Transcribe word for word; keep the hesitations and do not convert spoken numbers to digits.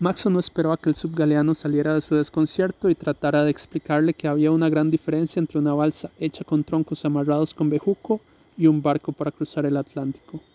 Maxo no esperó a que el subgaleano saliera de su desconcierto y tratara de explicarle que había una gran diferencia entre una balsa hecha con troncos amarrados con bejuco y un barco para cruzar el Atlántico.